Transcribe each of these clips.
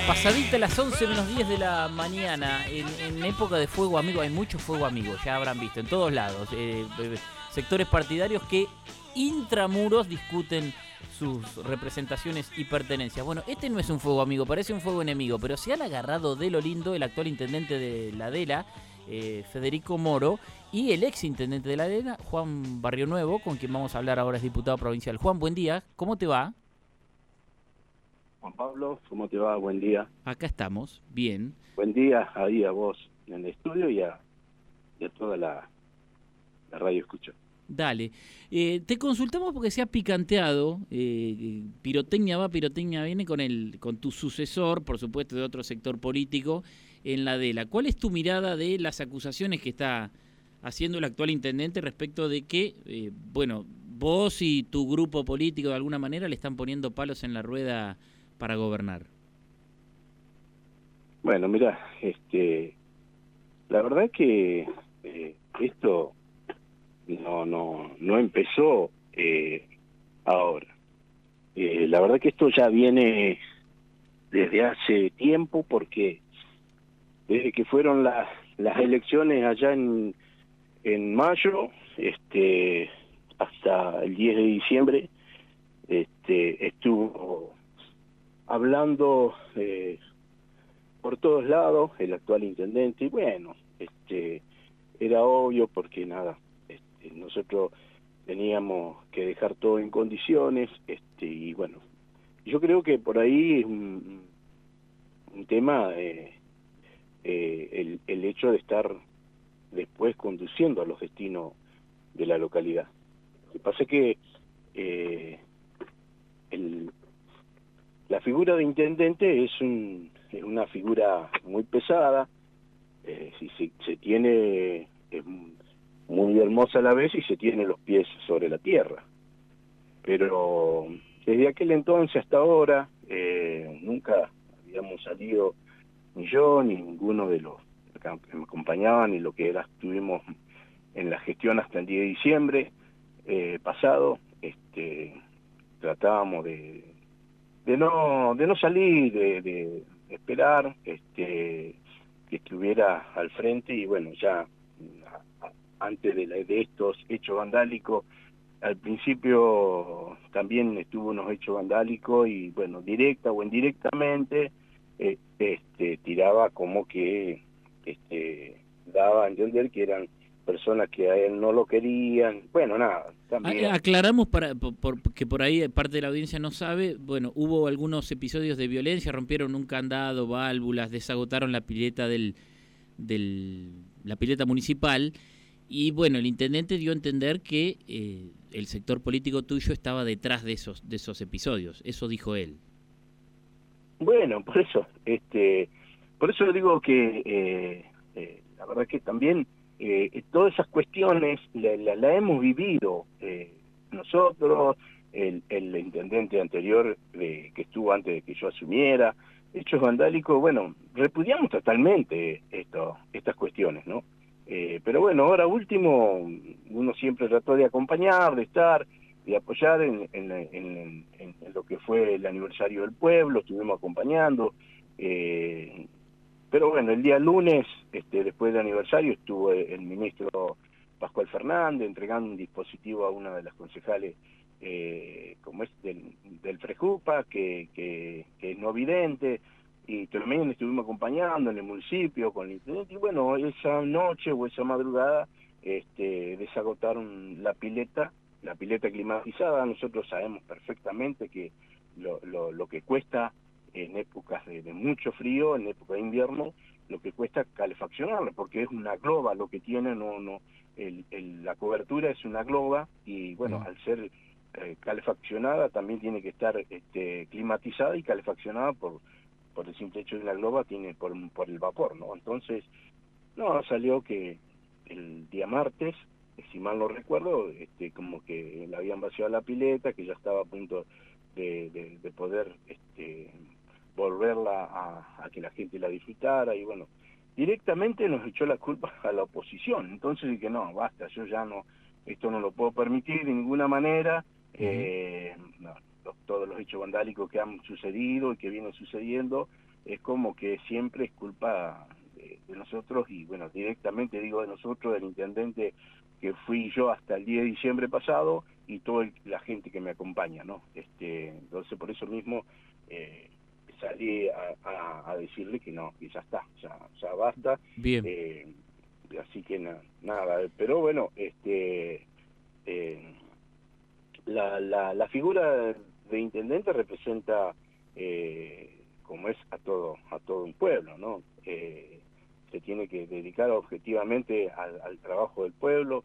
Pasadita las 11 menos 10 de la mañana, en época de fuego amigo, hay mucho fuego amigo, ya habrán visto, en todos lados. Sectores partidarios que intramuros discuten sus representaciones y pertenencias. Bueno, este no es un fuego amigo, parece un fuego enemigo, pero se han agarrado de lo lindo el actual intendente de la Adela, Federico Moro, y el ex intendente de la Adela, Juan Barrionuevo, con quien vamos a hablar ahora, es diputado provincial. Juan, buen día, ¿cómo te va? Juan Pablo, ¿cómo te va? Buen día. Acá estamos, bien. Buen día ahí a vos en el estudio y a toda la radio escucha. Dale. Te consultamos porque se ha picanteado, pirotecnia va, pirotecnia viene con tu sucesor, por supuesto, de otro sector político, en la Adela. ¿Cuál es tu mirada de las acusaciones que está haciendo el actual intendente respecto de que, vos y tu grupo político de alguna manera le están poniendo palos en la rueda para gobernar? Bueno, mira, la verdad es que esto no empezó ahora. La verdad que esto ya viene desde hace tiempo, porque desde que fueron las elecciones allá en mayo, hasta el 10 de diciembre, estuvo hablando por todos lados el actual intendente, y bueno, era obvio porque nada, nosotros teníamos que dejar todo en condiciones, y bueno, yo creo que por ahí es un tema, el hecho de estar después conduciendo a los destinos de la localidad. Lo que pasa es que la figura de intendente es una figura muy pesada, si se tiene, es muy hermosa a la vez, y se tiene los pies sobre la tierra. Pero desde aquel entonces hasta ahora, nunca habíamos salido, ni yo, ni ninguno de los que me acompañaban, ni lo que estuvimos en la gestión hasta el 10 de diciembre pasado, tratábamos de no salir, de esperar que estuviera al frente. Y bueno, ya antes de estos hechos vandálicos, al principio también estuvo unos hechos vandálicos, y bueno, directa o indirectamente tiraba como que daba a entender que eran personas que a él no lo querían. Bueno, nada, también. Aclaramos que por ahí parte de la audiencia no sabe, bueno, hubo algunos episodios de violencia, rompieron un candado, válvulas, desagotaron la pileta la pileta municipal, y bueno, el intendente dio a entender que el sector político tuyo estaba detrás de esos episodios, eso dijo él. Bueno, por eso digo que la verdad que también todas esas cuestiones la hemos vivido nosotros, el intendente anterior que estuvo antes de que yo asumiera. Hechos vandálicos, bueno, repudiamos totalmente estas cuestiones, ¿no? Pero bueno, ahora último, uno siempre trató de acompañar, de estar, de apoyar en lo que fue el aniversario del pueblo, estuvimos acompañando. Pero bueno, el día lunes, después del aniversario, estuvo el ministro Pascual Fernández entregando un dispositivo a una de las concejales, como es del Frejupa, que es no vidente, y también estuvimos acompañando en el municipio con el intendente. Y bueno, esa noche o esa madrugada desagotaron la pileta climatizada. Nosotros sabemos perfectamente que lo que cuesta en épocas de mucho frío, en época de invierno, lo que cuesta calefaccionarla, porque es una globa lo que tiene, la cobertura es una globa, y bueno, al ser calefaccionada también tiene que estar climatizada y calefaccionada por el simple hecho de la globa, tiene por el vapor, ¿no? Entonces, no, salió que el día martes, si mal no recuerdo, como que le habían vaciado la pileta, que ya estaba a punto de poder volverla a que la gente la disfrutara, y bueno, directamente nos echó la culpa a la oposición. Entonces dije, no, basta, yo ya no, esto no lo puedo permitir de ninguna manera. No, todos los hechos vandálicos que han sucedido y que vienen sucediendo, es como que siempre es culpa de nosotros, y bueno, directamente digo de nosotros, del intendente que fui yo hasta el 10 de diciembre pasado, y toda la gente que me acompaña, ¿no? Entonces por eso mismo salí a decirle que no, que ya está, ya basta. Bien. Así que nada, pero bueno, la figura de intendente representa, como es a todo un pueblo, ¿no? Se tiene que dedicar objetivamente al trabajo del pueblo.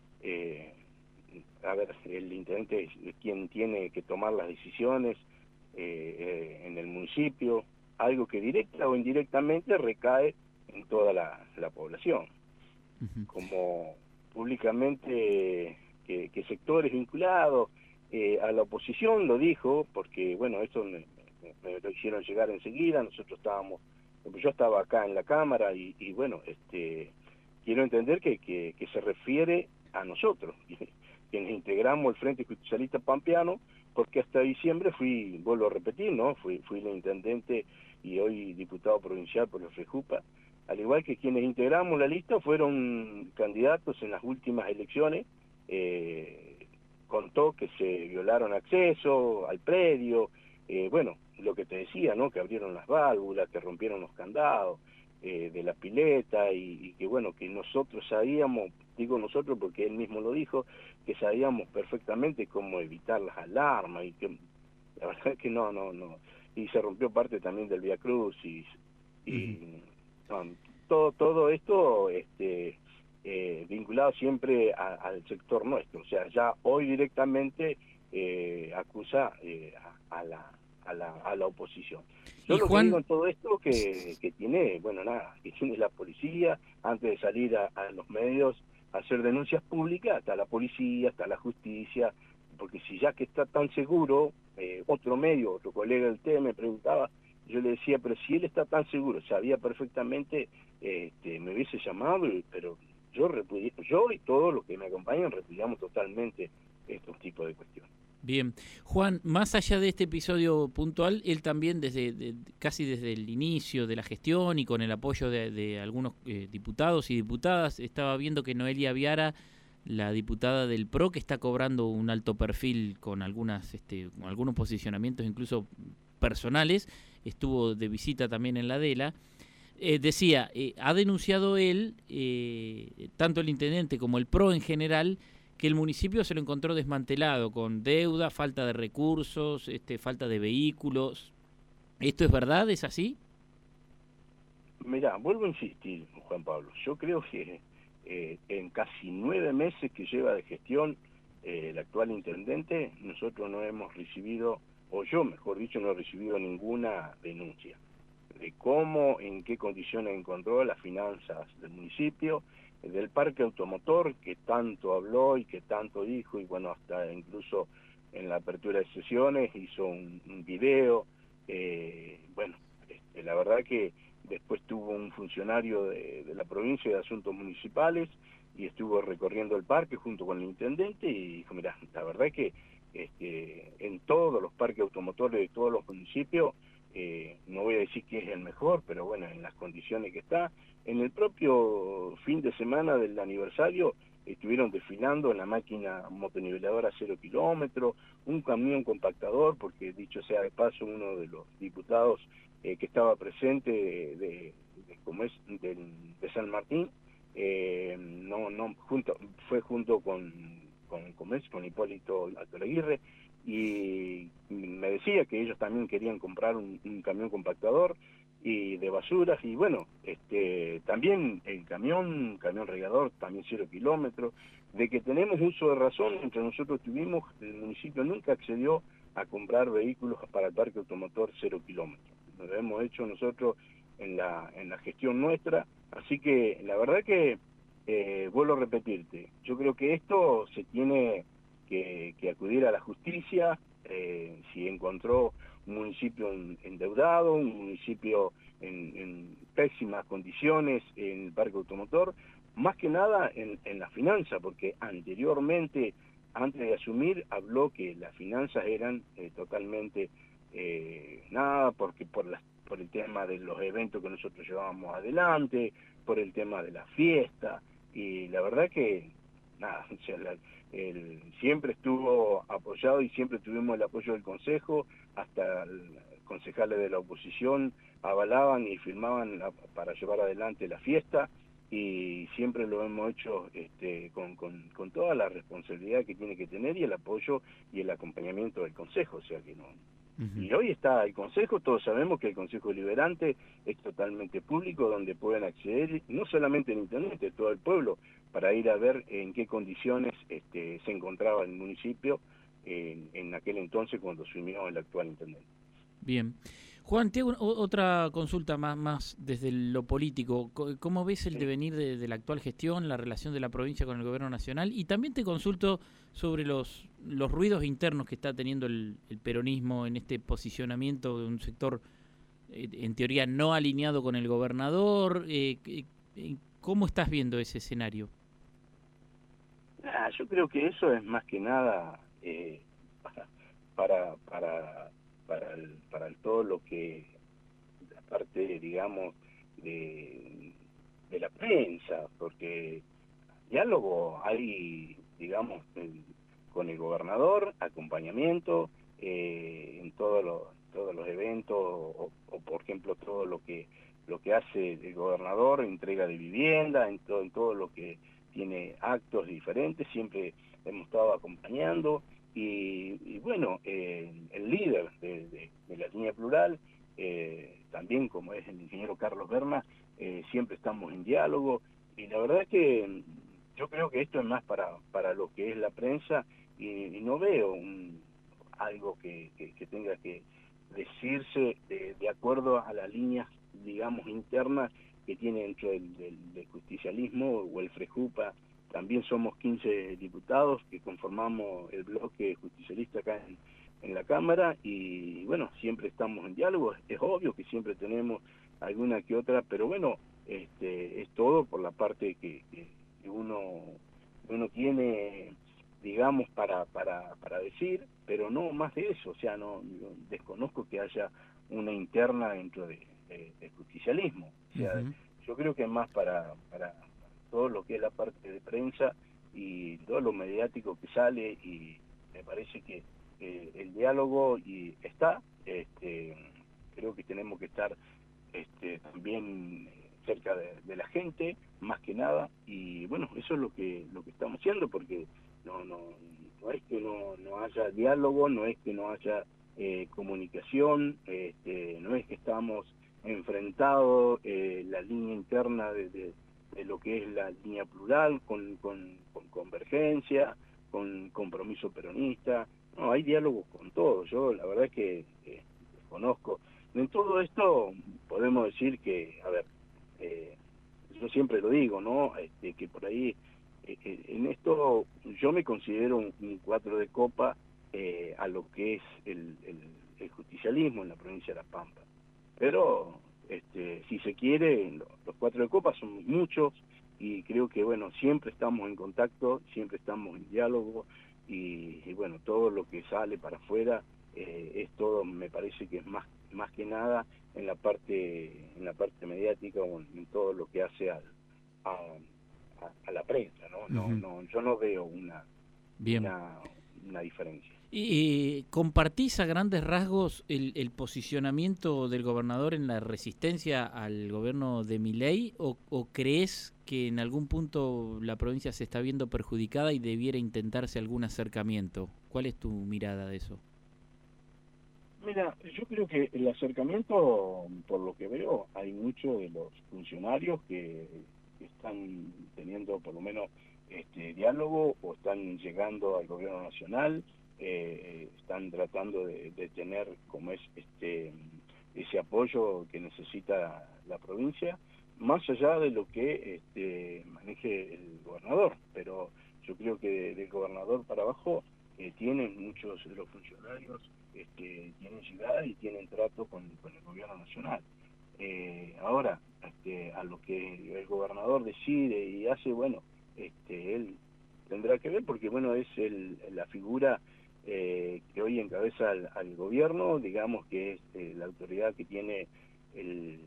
A ver, el intendente es quien tiene que tomar las decisiones en el municipio, algo que directa o indirectamente recae en toda la población. Ujú. Como públicamente que sectores vinculados a la oposición lo dijo, porque bueno, esto me lo hicieron llegar enseguida. Yo estaba acá en la Cámara, y bueno, quiero entender que se refiere a nosotros, quienes integramos el Frente Justicialista Pampeano, porque hasta diciembre vuelvo a repetir, ¿no? Fui el intendente y hoy diputado provincial por el FREJUPA, al igual que quienes integramos la lista fueron candidatos en las últimas elecciones. Contó que se violaron acceso al predio, bueno, lo que te decía, ¿no? Que abrieron las válvulas, que rompieron los candados de la pileta, y que bueno, que nosotros sabíamos, digo nosotros porque él mismo lo dijo, que sabíamos perfectamente cómo evitar las alarmas, y que la verdad es que no, y se rompió parte también del Vía Crucis, Ujú. y todo esto vinculado siempre al sector nuestro. O sea, ya hoy directamente acusa a la oposición. Yo Y lo que digo Juan, en todo esto que tiene, bueno, nada, que tiene la policía, antes de salir a los medios a hacer denuncias públicas, está la policía, está la justicia, porque si ya que está tan seguro, otro medio, otro colega del tema me preguntaba, yo le decía, pero si él está tan seguro, sabía perfectamente, me hubiese llamado, pero yo y todos los que me acompañan repudiamos totalmente estos tipos de cuestiones. bien. Juan, más allá de este episodio puntual, él también casi desde el inicio de la gestión y con el apoyo de algunos diputados y diputadas, estaba viendo que Noelia Viara, la diputada del PRO, que está cobrando un alto perfil con con algunos posicionamientos incluso personales, estuvo de visita también en la DELA. Decía, ha denunciado él, tanto el intendente como el PRO en general, que el municipio se lo encontró desmantelado, con deuda, falta de recursos, falta de vehículos. ¿Esto es verdad? ¿Es así? Mirá, vuelvo a insistir, Juan Pablo, yo creo que en casi 9 meses que lleva de gestión el actual intendente, nosotros no hemos recibido, o yo mejor dicho, no he recibido ninguna denuncia de cómo, en qué condiciones encontró las finanzas del municipio, del parque automotor que tanto habló y que tanto dijo, y bueno, hasta incluso en la apertura de sesiones hizo un video. Bueno, la verdad que después tuvo un funcionario de la provincia de Asuntos Municipales y estuvo recorriendo el parque junto con el intendente, y dijo, mira, la verdad que en todos los parques automotores de todos los municipios, no voy a decir que es el mejor, pero bueno, en las condiciones que está. En el propio fin de semana del aniversario estuvieron desfilando en la máquina motoniveladora 0 kilómetros, un camión compactador, porque dicho sea de paso, uno de los diputados que estaba presente de San Martín, fue junto con Hipólito Altolaguirre, y me decía que ellos también querían comprar un camión compactador y de basuras, y bueno, también el camión regador, también 0 kilómetros. De que tenemos uso de razón, entre nosotros tuvimos, el municipio nunca accedió a comprar vehículos para el parque automotor 0 kilómetros. Lo hemos hecho nosotros en la gestión nuestra, así que la verdad que, vuelvo a repetirte, yo creo que esto se tiene que acudir a la justicia. Si encontró un municipio endeudado, un municipio en pésimas condiciones en el parque automotor, más que nada en la finanza, porque anteriormente, antes de asumir, habló que las finanzas eran totalmente nada, porque por el tema tema de los eventos que nosotros llevábamos adelante, por el tema de la fiesta, y la verdad que, nada, o sea, siempre estuvo apoyado y siempre tuvimos el apoyo del Consejo, hasta concejales de la oposición avalaban y firmaban para llevar adelante la fiesta, y siempre lo hemos hecho con toda la responsabilidad que tiene que tener y el apoyo y el acompañamiento del Consejo, o sea que no. Y hoy está el Consejo, todos sabemos que el Consejo Deliberante es totalmente público, donde pueden acceder, no solamente en Internet, de todo el pueblo, para ir a ver en qué condiciones se encontraba el municipio en aquel entonces cuando asumió el actual intendente. Bien. Juan, te hago otra consulta más desde lo político. ¿Cómo ves el devenir de la actual gestión, la relación de la provincia con el gobierno nacional? Y también te consulto sobre los ruidos internos que está teniendo el peronismo en este posicionamiento de un sector, en teoría, no alineado con el gobernador. ¿Cómo estás viendo ese escenario? Yo creo que eso es más que nada para todo lo que la parte, digamos, de la prensa, porque diálogo hay, digamos, con el gobernador, acompañamiento en todos los eventos, o por ejemplo todo lo que hace el gobernador, entrega de vivienda, en todo lo que tiene actos diferentes, siempre hemos estado acompañando. Y bueno, el líder de la línea plural, también como es el ingeniero Carlos Berna, siempre estamos en diálogo, y la verdad que yo creo que esto es más para lo que es la prensa, y no veo algo que tenga que decirse de acuerdo a las líneas, digamos, internas que tiene dentro del justicialismo o el Frejupa. También somos 15 diputados que conformamos el bloque justicialista acá en la Cámara, y bueno, siempre estamos en diálogo. Es obvio que siempre tenemos alguna que otra, pero bueno, es todo por la parte que uno tiene, digamos, para decir, pero no más de eso. O sea, no desconozco que haya una interna dentro del justicialismo. O sea, yo creo que es más para todo lo que es la parte de prensa y todo lo mediático que sale, y me parece que el diálogo está, creo que tenemos que estar también cerca de la gente, más que nada, y bueno, eso es lo que estamos haciendo, porque no es que no haya diálogo, no es que no haya comunicación, no es que estamos enfrentados la línea interna de lo que es la línea plural con Convergencia, con Compromiso Peronista. No, hay diálogo con todo. Yo la verdad es que desconozco. En todo esto podemos decir que, a ver, yo siempre lo digo, ¿no? Que por ahí, en esto yo me considero un cuatro de copa a lo que es el justicialismo en la provincia de La Pampa. Pero si se quiere, los cuatro de copa son muchos, y creo que bueno, siempre estamos en contacto, siempre estamos en diálogo, y bueno, todo lo que sale para afuera es todo, me parece que es más que nada en la parte mediática, o en todo lo que hace a la prensa, ¿no? Yo no veo una diferencia. ¿Y compartís a grandes rasgos el posicionamiento del gobernador en la resistencia al gobierno de Milei, o crees que en algún punto la provincia se está viendo perjudicada y debiera intentarse algún acercamiento? ¿Cuál es tu mirada de eso? Mira, yo creo que el acercamiento, por lo que veo, hay muchos de los funcionarios que están teniendo por lo menos diálogo, o están llegando al gobierno nacional, están tratando de tener como es ese apoyo que necesita la provincia, más allá de lo que maneje el gobernador. Pero yo creo que del gobernador para abajo tienen muchos de los funcionarios, tienen llegada y tienen trato con el gobierno nacional. Ahora, a lo que el gobernador decide y hace, bueno, él tendrá que ver, porque bueno, es la figura que hoy encabeza al gobierno, digamos que es la autoridad que tiene el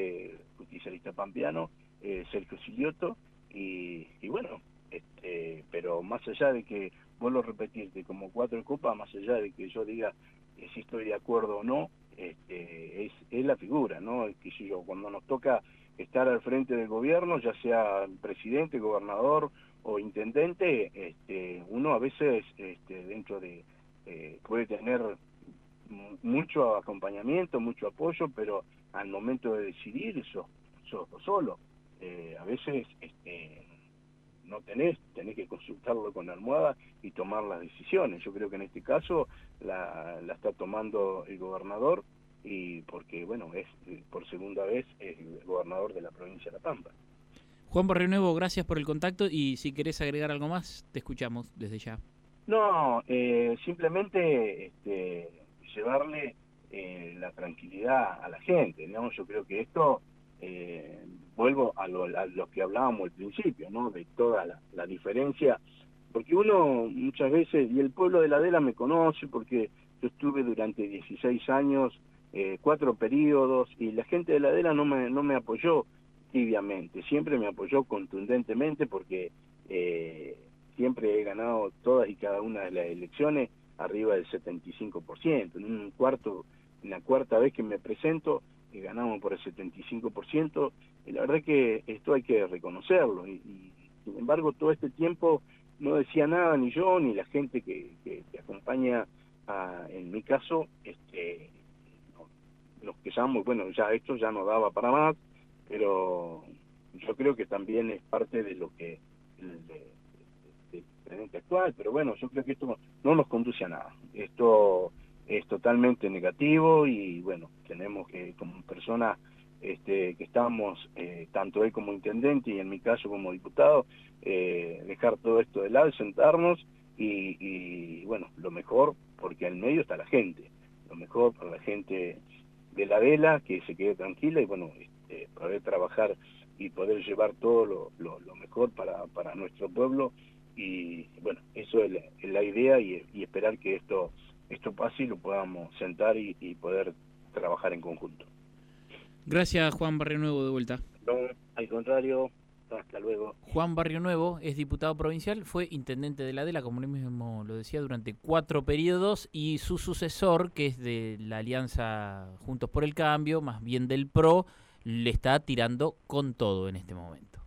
intendente justicialista pampeano, Sergio Silioto, y bueno, pero más allá de que, vuelvo a repetirte, como 4 copas, más allá de que yo diga si estoy de acuerdo o no, es la figura, ¿no? Que si yo, cuando nos toca estar al frente del gobierno, ya sea presidente, gobernador o intendente, uno a veces dentro de puede tener mucho acompañamiento, mucho apoyo, pero al momento de decidir sos solo. A veces no tenés que consultarlo con la almohada y tomar las decisiones. Yo creo que en este caso la está tomando el gobernador, y porque, bueno, es por segunda vez el gobernador de la provincia de La Pampa. Juan Barrionuevo, gracias por el contacto, y si querés agregar algo más, te escuchamos desde ya. No, simplemente llevarle la tranquilidad a la gente, ¿no? Yo creo que esto, vuelvo a lo que hablábamos al principio, ¿no? De toda la diferencia, porque uno muchas veces, y el pueblo de la Adela me conoce, porque yo estuve durante 16 años, 4 periodos, y la gente de la Adela no me apoyó tibiamente, siempre me apoyó contundentemente, porque siempre he ganado todas y cada una de las elecciones arriba del 75%. En la cuarta vez que me presento, ganamos por el 75%, y la verdad que esto hay que reconocerlo, y sin embargo todo este tiempo no decía nada, ni yo, ni la gente que acompaña, en mi caso, los que llamamos, bueno, ya esto ya no daba para más, pero yo creo que también es parte de lo que del presidente actual, pero bueno, yo creo que esto no nos conduce a nada. Esto es totalmente negativo, y bueno, tenemos que, como personas que estamos, tanto él como intendente y en mi caso como diputado, dejar todo esto de lado, sentarnos y bueno, lo mejor, porque al medio está la gente, lo mejor para la gente de la Adela, que se quede tranquila y bueno, poder trabajar y poder llevar todo lo mejor para nuestro pueblo, y bueno, eso es la idea, y esperar que esto pase y lo podamos sentar y poder trabajar en conjunto. Gracias, Juan Barrionuevo, de vuelta. No, al contrario, hasta luego. Juan Barrionuevo es diputado provincial, fue intendente de la Adela, como él mismo lo decía, durante 4 periodos, y su sucesor, que es de la alianza Juntos por el Cambio, más bien del PRO, le está tirando con todo en este momento.